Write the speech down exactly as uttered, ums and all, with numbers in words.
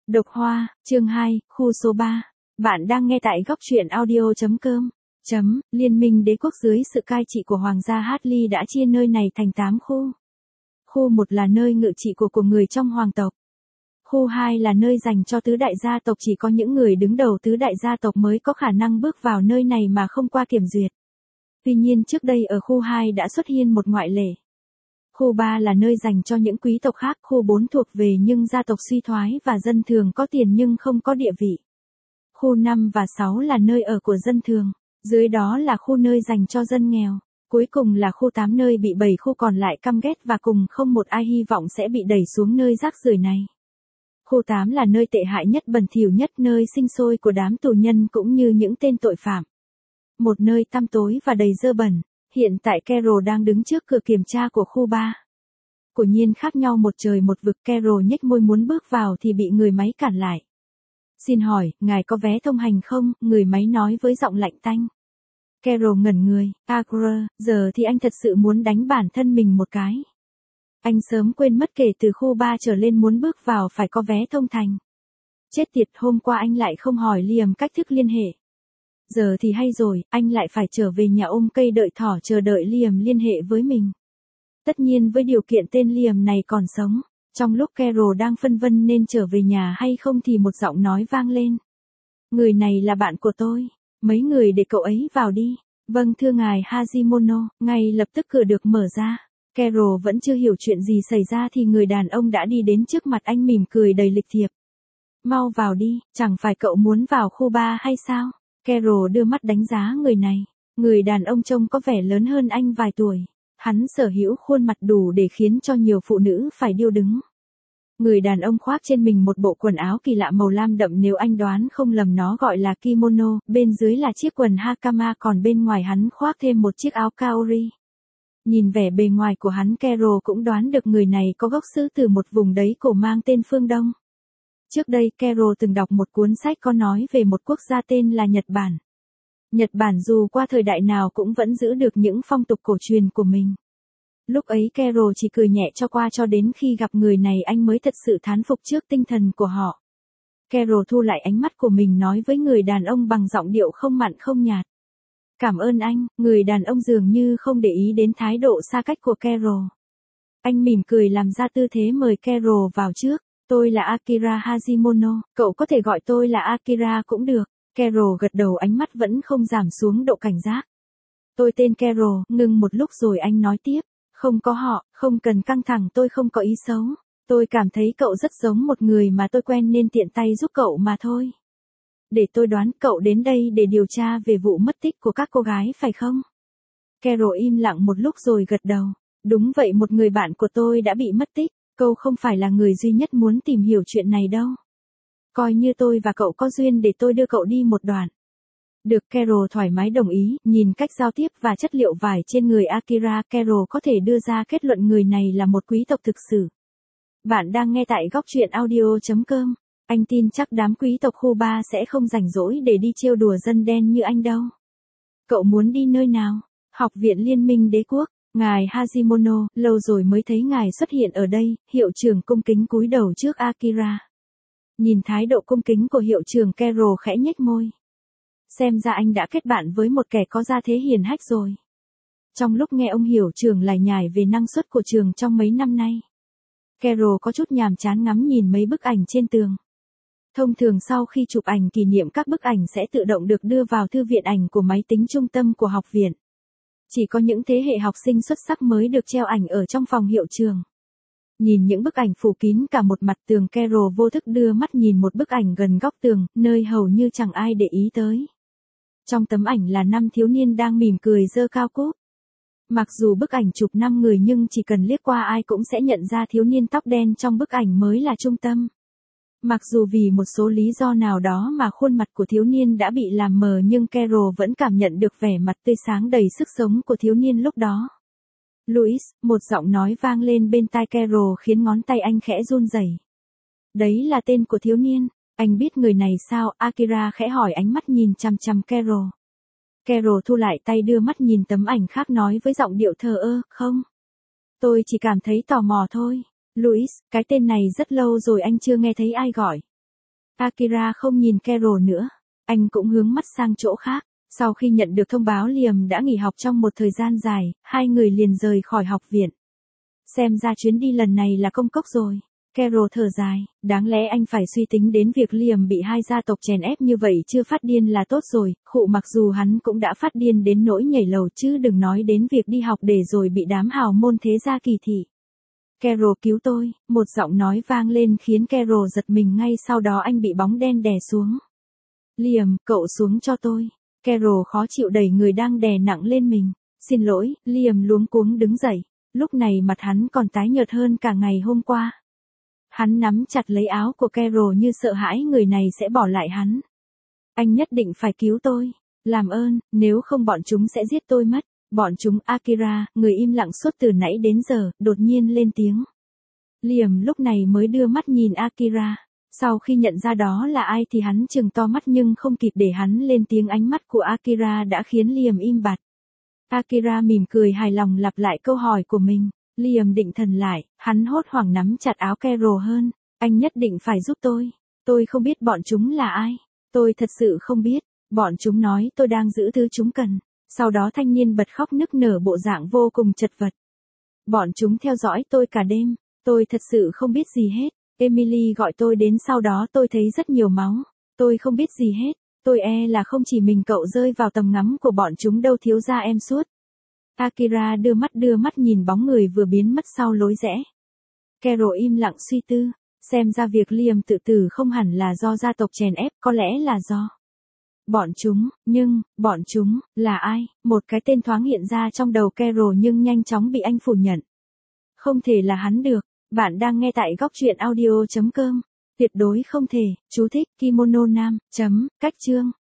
Độc Hoa, chương hai, khu số ba. Bạn đang nghe tại góc truyện audio.com. Chấm, Liên minh đế quốc dưới sự cai trị của Hoàng gia Hartley đã chia nơi này thành tám khu. Khu một là nơi ngự trị của của người trong hoàng tộc. Khu hai là nơi dành cho tứ đại gia tộc, chỉ có những người đứng đầu tứ đại gia tộc mới có khả năng bước vào nơi này mà không qua kiểm duyệt. Tuy nhiên trước đây ở khu hai đã xuất hiện một ngoại lệ. Khu ba là nơi dành cho những quý tộc khác, khu bốn thuộc về những gia tộc suy thoái và dân thường có tiền nhưng không có địa vị. Khu năm và sáu là nơi ở của dân thường, dưới đó là khu nơi dành cho dân nghèo. Cuối cùng là khu tám, nơi bị bảy khu còn lại căm ghét và cùng không một ai hy vọng sẽ bị đẩy xuống nơi rác rưởi này. Khu tám là nơi tệ hại nhất, bẩn thỉu nhất, nơi sinh sôi của đám tù nhân cũng như những tên tội phạm. Một nơi tăm tối và đầy dơ bẩn. Hiện tại Carol đang đứng trước cửa kiểm tra của khu ba. Quả nhiên khác nhau một trời một vực. Carol nhếch môi muốn bước vào thì bị người máy cản lại. Xin hỏi, ngài có vé thông hành không? Người máy nói với giọng lạnh tanh. Carol ngẩn người. Agra, giờ thì anh thật sự muốn đánh bản thân mình một cái. Anh sớm quên mất kể từ khu ba trở lên muốn bước vào phải có vé thông hành. Chết tiệt, hôm qua anh lại không hỏi Liam cách thức liên hệ. Giờ thì hay rồi, anh lại phải trở về nhà ôm cây đợi thỏ chờ đợi Liam liên hệ với mình. Tất nhiên với điều kiện tên Liam này còn sống. Trong lúc Carol đang phân vân nên trở về nhà hay không thì một giọng nói vang lên. Người này là bạn của tôi. Mấy người để cậu ấy vào đi. Vâng thưa ngài Hajimono. Ngay lập tức cửa được mở ra. Carol vẫn chưa hiểu chuyện gì xảy ra thì người đàn ông đã đi đến trước mặt anh mỉm cười đầy lịch thiệp. Mau vào đi, chẳng phải cậu muốn vào khu ba hay sao? Carol đưa mắt đánh giá người này. Người đàn ông trông có vẻ lớn hơn anh vài tuổi. Hắn sở hữu khuôn mặt đủ để khiến cho nhiều phụ nữ phải điêu đứng. Người đàn ông khoác trên mình một bộ quần áo kỳ lạ màu lam đậm, nếu anh đoán không lầm nó gọi là kimono, bên dưới là chiếc quần hakama, còn bên ngoài hắn khoác thêm một chiếc áo kaori. Nhìn vẻ bề ngoài của hắn, Carol cũng đoán được người này có gốc xứ từ một vùng đấy cổ mang tên phương Đông. Trước đây Carol từng đọc một cuốn sách có nói về một quốc gia tên là Nhật Bản. Nhật Bản dù qua thời đại nào cũng vẫn giữ được những phong tục cổ truyền của mình. Lúc ấy Carol chỉ cười nhẹ cho qua, cho đến khi gặp người này anh mới thật sự thán phục trước tinh thần của họ. Carol thu lại ánh mắt của mình, nói với người đàn ông bằng giọng điệu không mặn không nhạt. Cảm ơn anh. Người đàn ông dường như không để ý đến thái độ xa cách của Carol. Anh mỉm cười làm ra tư thế mời Carol vào trước. Tôi là Akira Hajimono, cậu có thể gọi tôi là Akira cũng được. Carol gật đầu, ánh mắt vẫn không giảm xuống độ cảnh giác. Tôi tên Carol. Ngừng một lúc rồi anh nói tiếp. Không có họ, không cần căng thẳng, tôi không có ý xấu. Tôi cảm thấy cậu rất giống một người mà tôi quen nên tiện tay giúp cậu mà thôi. Để tôi đoán, cậu đến đây để điều tra về vụ mất tích của các cô gái phải không? Carol im lặng một lúc rồi gật đầu. Đúng vậy, một người bạn của tôi đã bị mất tích. Cậu không phải là người duy nhất muốn tìm hiểu chuyện này đâu. Coi như tôi và cậu có duyên để tôi đưa cậu đi một đoạn. Được, Carol thoải mái đồng ý. Nhìn cách giao tiếp và chất liệu vải trên người Akira, Carol có thể đưa ra kết luận người này là một quý tộc thực sự. Bạn đang nghe tại góc truyện audio.com. Anh tin chắc đám quý tộc khu ba sẽ không rảnh rỗi để đi trêu đùa dân đen như anh đâu. Cậu muốn đi nơi nào? Học viện Liên minh đế quốc. Ngài Hajimono, lâu rồi mới thấy ngài xuất hiện ở đây. Hiệu trưởng cung kính cúi đầu trước Akira. Nhìn thái độ cung kính của hiệu trưởng, Carol khẽ nhếch môi. Xem ra anh đã kết bạn với một kẻ có gia thế hiền hách rồi. Trong lúc nghe ông hiệu trưởng lải nhải về năng suất của trường trong mấy năm nay, Carol có chút nhàm chán ngắm nhìn mấy bức ảnh trên tường. Thông thường sau khi chụp ảnh kỷ niệm, các bức ảnh sẽ tự động được đưa vào thư viện ảnh của máy tính trung tâm của học viện. Chỉ có những thế hệ học sinh xuất sắc mới được treo ảnh ở trong phòng hiệu trường. Nhìn những bức ảnh phủ kín cả một mặt tường, Carol vô thức đưa mắt nhìn một bức ảnh gần góc tường, nơi hầu như chẳng ai để ý tới. Trong tấm ảnh là năm thiếu niên đang mỉm cười giơ cao cúp. Mặc dù bức ảnh chụp năm người nhưng chỉ cần liếc qua ai cũng sẽ nhận ra thiếu niên tóc đen trong bức ảnh mới là trung tâm. Mặc dù vì một số lý do nào đó mà khuôn mặt của thiếu niên đã bị làm mờ, nhưng Carol vẫn cảm nhận được vẻ mặt tươi sáng đầy sức sống của thiếu niên lúc đó. Louis, một giọng nói vang lên bên tai Carol khiến ngón tay anh khẽ run rẩy. Đấy là tên của thiếu niên. Anh biết người này sao? Akira khẽ hỏi, ánh mắt nhìn chằm chằm Carol. Carol thu lại tay, đưa mắt nhìn tấm ảnh khác, nói với giọng điệu thờ ơ, không. Tôi chỉ cảm thấy tò mò thôi. Louis, cái tên này rất lâu rồi anh chưa nghe thấy ai gọi. Akira không nhìn Carol nữa. Anh cũng hướng mắt sang chỗ khác. Sau khi nhận được thông báo Liam đã nghỉ học trong một thời gian dài, hai người liền rời khỏi học viện. Xem ra chuyến đi lần này là công cốc rồi. Carol thở dài, đáng lẽ anh phải suy tính đến việc Liam bị hai gia tộc chèn ép như vậy chưa phát điên là tốt rồi, khụ mặc dù hắn cũng đã phát điên đến nỗi nhảy lầu chứ đừng nói đến việc đi học để rồi bị đám hào môn thế gia kỳ thị. Carol cứu tôi, một giọng nói vang lên khiến Carol giật mình ngay sau đó anh bị bóng đen đè xuống. Liam, cậu xuống cho tôi. Carol khó chịu đẩy người đang đè nặng lên mình. Xin lỗi, Liam luống cuống đứng dậy. Lúc này mặt hắn còn tái nhợt hơn cả ngày hôm qua. Hắn nắm chặt lấy áo của Carol như sợ hãi người này sẽ bỏ lại hắn. Anh nhất định phải cứu tôi. Làm ơn, nếu không bọn chúng sẽ giết tôi mất. Bọn chúng Akira, người im lặng suốt từ nãy đến giờ, đột nhiên lên tiếng. Liam lúc này mới đưa mắt nhìn Akira. Sau khi nhận ra đó là ai thì hắn trừng to mắt nhưng không kịp để hắn lên tiếng ánh mắt của Akira đã khiến Liam im bặt. Akira mỉm cười hài lòng lặp lại câu hỏi của mình. Liam định thần lại, hắn hốt hoảng nắm chặt áo Carol hơn. Anh nhất định phải giúp tôi. Tôi không biết bọn chúng là ai. Tôi thật sự không biết. Bọn chúng nói tôi đang giữ thứ chúng cần. Sau đó thanh niên bật khóc nức nở bộ dạng vô cùng chật vật. Bọn chúng theo dõi tôi cả đêm. Tôi thật sự không biết gì hết. Emily gọi tôi đến sau đó tôi thấy rất nhiều máu. Tôi không biết gì hết. Tôi e là không chỉ mình cậu rơi vào tầm ngắm của bọn chúng đâu thiếu gia em suốt. Akira đưa mắt đưa mắt nhìn bóng người vừa biến mất sau lối rẽ. Carol im lặng suy tư. Xem ra việc Liam tự tử không hẳn là do gia tộc chèn ép, có lẽ là do bọn chúng, nhưng, bọn chúng, là ai? Một cái tên thoáng hiện ra trong đầu Carol nhưng nhanh chóng bị anh phủ nhận. Không thể là hắn được. Bạn đang nghe tại góc truyện audio chấm com. Tuyệt đối không thể, chú thích, kimono nam, chấm, cách chương.